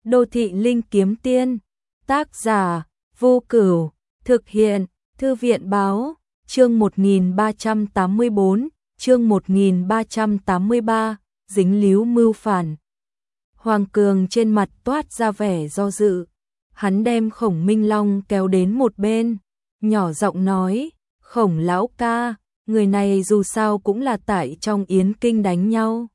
Đô thị linh kiếm tiên, tác giả, Vô Cửu, thực hiện, Thư viện báo, chương 1384, chương 1383, dính líu mưu phản. Hoàng Cường trên mặt toát ra vẻ do dự, hắn đem Khổng Minh Long kéo đến một bên, nhỏ giọng nói, Khổng lão ca, người này dù sao cũng là tại trong Yến Kinh đánh nhau.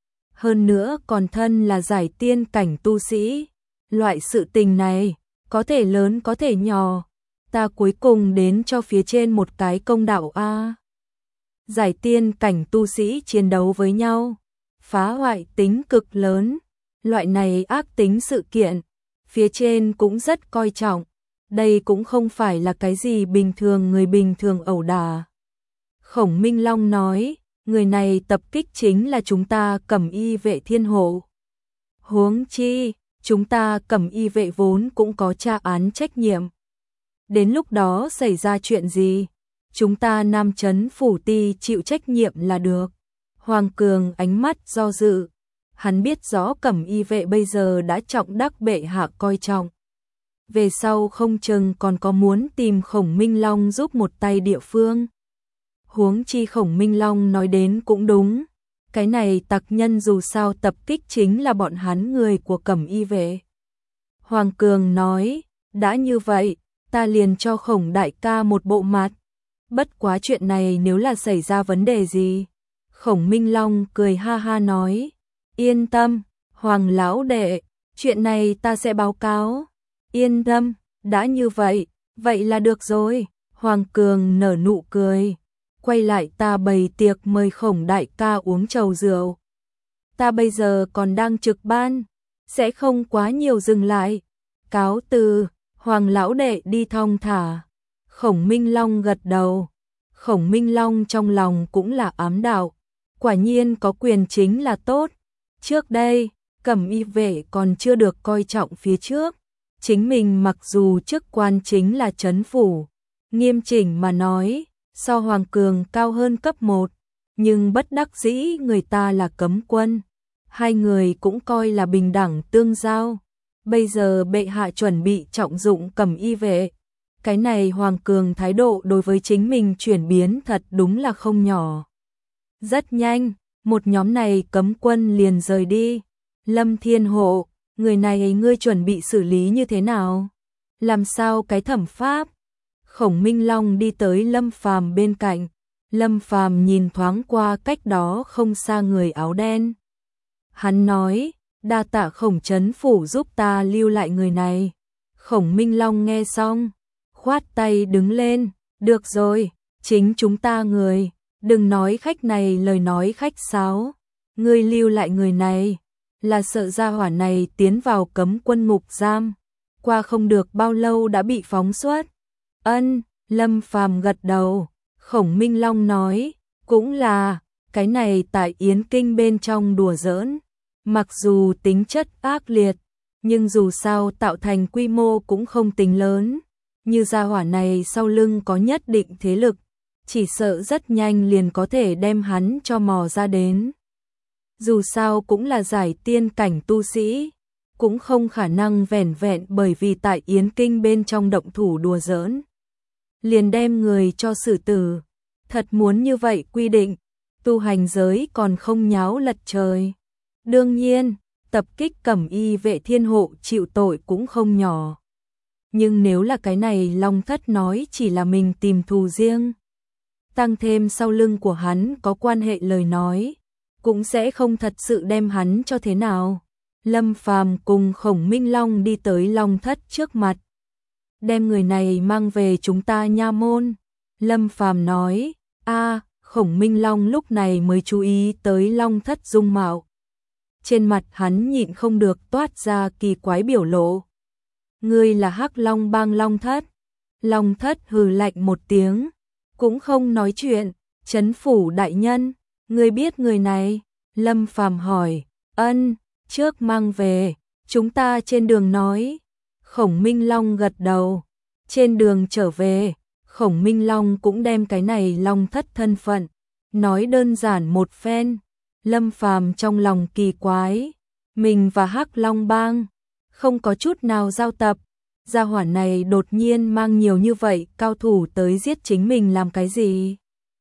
Hơn nữa còn thân là giải tiên cảnh tu sĩ, loại sự tình này, có thể lớn có thể nhỏ, ta cuối cùng đến cho phía trên một cái công đạo a. Giải tiên cảnh tu sĩ chiến đấu với nhau, phá hoại tính cực lớn, loại này ác tính sự kiện, phía trên cũng rất coi trọng, đây cũng không phải là cái gì bình thường người bình thường ẩu đả. Khổng Minh Long nói, người này tập kích chính là chúng ta Cẩm Y vệ thiên hộ. Huống chi, chúng ta Cẩm Y vệ vốn cũng có tra án trách nhiệm. Đến lúc đó xảy ra chuyện gì, chúng ta Nam Trấn Phủ Ti chịu trách nhiệm là được. Hoàng Cường ánh mắt do dự, hắn biết rõ Cẩm Y vệ bây giờ đã trọng đắc bệ hạ coi trọng. Về sau không chừng còn có muốn tìm Khổng Minh Long giúp một tay địa phương. Huống chi Khổng Minh Long nói đến cũng đúng, cái này tặc nhân dù sao tập kích chính là bọn hắn người của Cẩm Y vệ. Hoàng Cường nói, đã như vậy, ta liền cho Khổng đại ca một bộ mặt. Bất quá chuyện này nếu là xảy ra vấn đề gì? Khổng Minh Long cười ha ha nói, yên tâm, Hoàng lão đệ, chuyện này ta sẽ báo cáo. Yên tâm, đã như vậy, vậy là được rồi. Hoàng Cường nở nụ cười, quay lại ta bày tiệc mời Khổng đại ca uống chầu rượu. Ta bây giờ còn đang trực ban, sẽ không quá nhiều dừng lại. Cáo từ, Hoàng lão đệ đi thong thả. Khổng Minh Long gật đầu. Khổng Minh Long trong lòng cũng là ám đạo, quả nhiên có quyền chính là tốt. Trước đây, Cẩm Y vệ còn chưa được coi trọng phía trước. Chính mình mặc dù chức quan chính là trấn phủ, nghiêm chỉnh mà nói, so Hoàng Cường cao hơn cấp 1, nhưng bất đắc dĩ người ta là cấm quân. Hai người cũng coi là bình đẳng tương giao. Bây giờ bệ hạ chuẩn bị trọng dụng Cẩm Y vệ. Cái này Hoàng Cường thái độ đối với chính mình chuyển biến thật đúng là không nhỏ. Rất nhanh, một nhóm này cấm quân liền rời đi. Lâm Thiên Hộ, người này ngươi chuẩn bị xử lý như thế nào? Làm sao cái thẩm pháp? Khổng Minh Long đi tới Lâm Phàm bên cạnh. Lâm Phàm nhìn thoáng qua cách đó không xa người áo đen. Hắn nói, đa tạ Khổng trấn phủ giúp ta lưu lại người này. Khổng Minh Long nghe xong, khoát tay đứng lên, được rồi, chính chúng ta người, đừng nói khách này lời nói khách sáo. Ngươi lưu lại người này, là sợ gia hỏa này tiến vào cấm quân ngục giam, qua không được bao lâu đã bị phóng xuất. Ân, Lâm Phàm gật đầu. Khổng Minh Long nói, cũng là, cái này tại Yến Kinh bên trong đùa giỡn, mặc dù tính chất ác liệt, nhưng dù sao tạo thành quy mô cũng không tính lớn, như gia hỏa này sau lưng có nhất định thế lực, chỉ sợ rất nhanh liền có thể đem hắn cho mò ra đến. Dù sao cũng là giải tiên cảnh tu sĩ, cũng không khả năng vẻn vẹn bởi vì tại Yến Kinh bên trong động thủ đùa giỡn, liền đem người cho xử tử. Thật muốn như vậy quy định, tu hành giới còn không nháo lật trời. Đương nhiên, tập kích Cẩm Y vệ thiên hộ chịu tội cũng không nhỏ. Nhưng nếu là cái này Long Thất nói chỉ là mình tìm thù riêng, tăng thêm sau lưng của hắn có quan hệ lời nói, cũng sẽ không thật sự đem hắn cho thế nào. Lâm Phàm cùng Khổng Minh Long đi tới Long Thất trước mặt. Đem người này mang về chúng ta nha môn. Lâm Phàm nói, Khổng Minh Long lúc này mới chú ý tới Long Thất dung mạo. Trên mặt hắn nhịn không được toát ra kỳ quái biểu lộ. Ngươi là Hắc Long bang Long Thất. Long Thất hừ lạnh một tiếng, cũng không nói chuyện. Trấn phủ đại nhân, ngươi biết người này? Lâm Phàm hỏi. Ân, trước mang về, chúng ta trên đường nói. Khổng Minh Long gật đầu. Trên đường trở về, Khổng Minh Long cũng đem cái này Long Thất thân phận nói đơn giản một phen. Lâm Phàm trong lòng kỳ quái, mình và Hắc Long bang không có chút nào giao tập. Gia hỏa này đột nhiên mang nhiều như vậy cao thủ tới giết chính mình làm cái gì?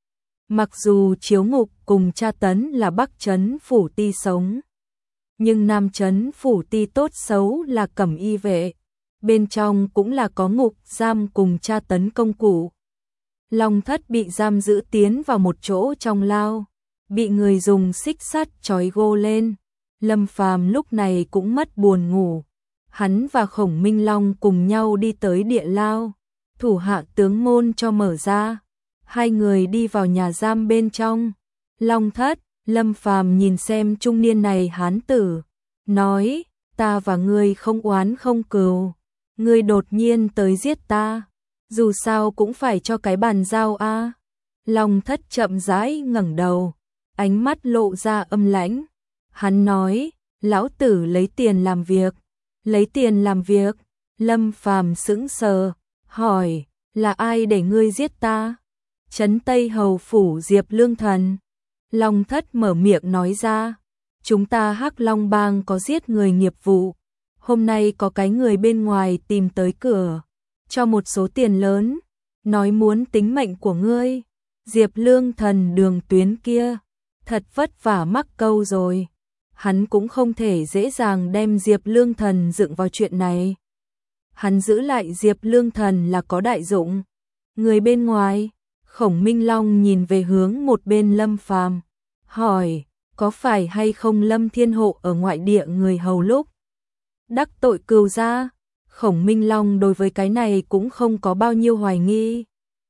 Mặc dù chiếu ngục cùng tra tấn là Bắc Trấn Phủ Ti sống, nhưng Nam Trấn Phủ Ti tốt xấu là cẩm y vệ, bên trong cũng là có ngục giam cùng tra tấn công cụ. Long Thất bị giam giữ tiến vào một chỗ trong lao, bị người dùng xích sắt trói gô lên. Lâm Phàm lúc này cũng mất buồn ngủ. Hắn và Khổng Minh Long cùng nhau đi tới địa lao, thủ hạ tướng môn cho mở ra. Hai người đi vào nhà giam bên trong. Long Thất, Lâm Phàm nhìn xem trung niên này hán tử, nói, ta và ngươi không oán không cừu, ngươi đột nhiên tới giết ta, dù sao cũng phải cho cái bàn giao a. Long Thất chậm rãi ngẩng đầu, ánh mắt lộ ra âm lãnh. Hắn nói, lão tử lấy tiền làm việc. Lấy tiền làm việc? Lâm Phàm sững sờ, hỏi, là ai để ngươi giết ta? Trấn Tây Hầu Phủ Diệp Lương Thần. Long Thất mở miệng nói ra, chúng ta Hắc Long Bang có giết người nghiệp vụ. Hôm nay có cái người bên ngoài tìm tới cửa, cho một số tiền lớn, nói muốn tính mệnh của ngươi. Diệp Lương Thần đường tuyến kia, thật vất vả mắc câu rồi. Hắn cũng không thể dễ dàng đem Diệp Lương Thần dựng vào chuyện này. Hắn giữ lại Diệp Lương Thần là có đại dụng. Người bên ngoài, Khổng Minh Long nhìn về hướng một bên Lâm Phàm, hỏi, có phải hay không Lâm Thiên Hộ ở ngoại địa người hầu lúc đắc tội cừu gia? Khổng Minh Long đối với cái này cũng không có bao nhiêu hoài nghi.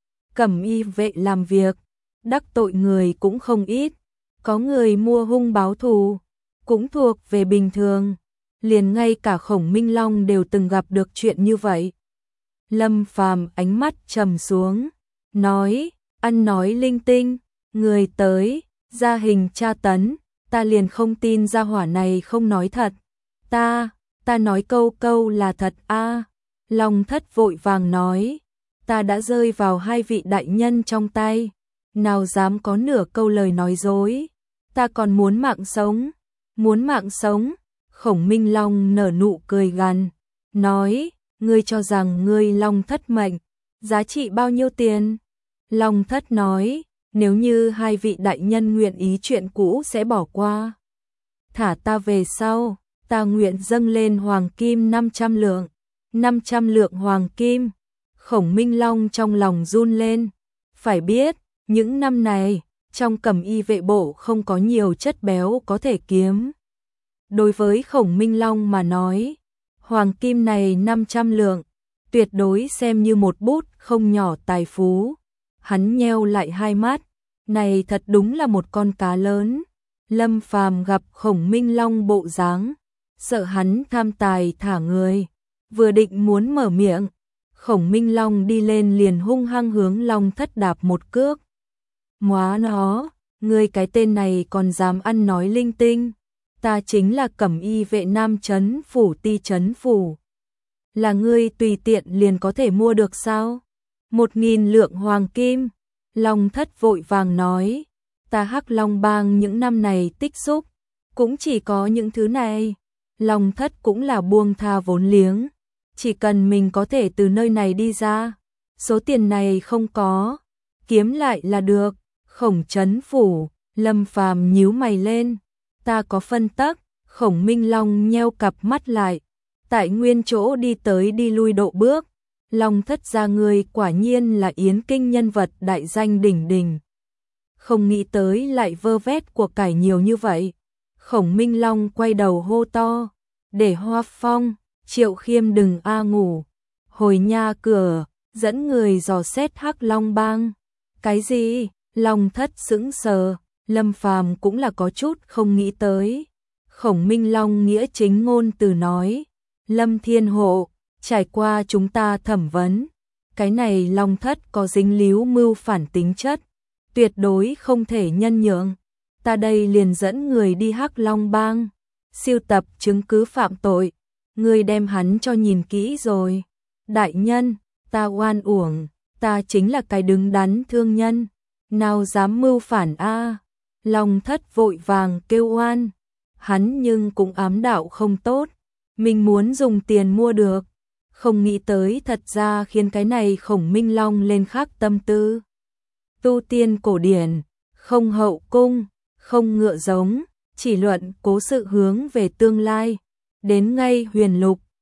Cẩm y vệ làm việc, đắc tội người cũng không ít, có người mua hung báo thù, cũng thuộc về bình thường, liền ngay cả Khổng Minh Long đều từng gặp được chuyện như vậy. Lâm Phàm ánh mắt trầm xuống, nói, ăn nói linh tinh, người tới, ra hình tra tấn, ta liền không tin gia hỏa này không nói thật. Ta nói câu câu là thật a. Long Thất vội vàng nói, ta đã rơi vào hai vị đại nhân trong tay, nào dám có nửa câu lời nói dối, ta còn muốn mạng sống. Muốn mạng sống? Khổng Minh Long nở nụ cười gằn, nói, ngươi cho rằng ngươi Long Thất mệnh, giá trị bao nhiêu tiền? Long Thất nói, nếu như hai vị đại nhân nguyện ý chuyện cũ sẽ bỏ qua. Thả ta về sau, ta nguyện dâng lên hoàng kim 500 lượng. 500 lượng hoàng kim. Khổng Minh Long trong lòng run lên. Phải biết, những năm này, trong Cẩm y vệ bộ không có nhiều chất béo có thể kiếm. Đối với Khổng Minh Long mà nói, hoàng kim này 500 lượng, tuyệt đối xem như một bút không nhỏ tài phú. Hắn nheo lại hai mắt, này thật đúng là một con cá lớn. Lâm Phàm gặp Khổng Minh Long bộ dáng, sợ hắn tham tài thả người, vừa định muốn mở miệng, Khổng Minh Long đi lên liền hung hăng hướng Long Thất đạp một cước. Móa nó, ngươi cái tên này còn dám ăn nói linh tinh, ta chính là Cẩm y vệ Nam Trấn Phủ Ti Trấn Phủ. Là ngươi tùy tiện liền có thể mua được sao? 1000 lượng hoàng kim. Long Thất vội vàng nói, ta Hắc Long Bang những năm này tích xúc, cũng chỉ có những thứ này. Long Thất cũng là buông tha vốn liếng, chỉ cần mình có thể từ nơi này đi ra, số tiền này không có, kiếm lại là được. Khổng Trấn Phủ, Lâm Phàm nhíu mày lên, ta có phân tắc. Khổng Minh Long nheo cặp mắt lại, tại nguyên chỗ đi tới đi lui độ bước. Long Thất gia người quả nhiên là yến kinh nhân vật đại danh đỉnh đỉnh. Không nghĩ tới lại vơ vét của cải nhiều như vậy. Khổng Minh Long quay đầu hô to, để Hoa Phong, Triệu Khiêm đừng ngủ, hồi nha cửa, dẫn người dò xét Hắc Long Bang. Cái gì? Long Thất sững sờ, Lâm Phàm cũng là có chút không nghĩ tới. Khổng Minh Long nghĩa chính ngôn từ nói, Lâm Thiên Hộ, trải qua chúng ta thẩm vấn, cái này Long Thất có dính líu mưu phản tính chất, tuyệt đối không thể nhân nhượng. Ta đây liền dẫn người đi Hắc Long Bang, siêu tập chứng cứ phạm tội, người đem hắn cho nhìn kỹ rồi. Đại nhân, ta oan uổng, ta chính là cái đứng đắn thương nhân, nào dám mưu phản a. Long Thất vội vàng kêu oan, hắn nhưng cũng ám đạo không tốt, mình muốn dùng tiền mua được. Không nghĩ tới thật ra khiến cái này Khổng Minh Long lên khác tâm tư. Tu tiên cổ điển, không hậu cung, không ngựa giống, chỉ luận cố sự hướng về tương lai. Đến ngay huyền lục,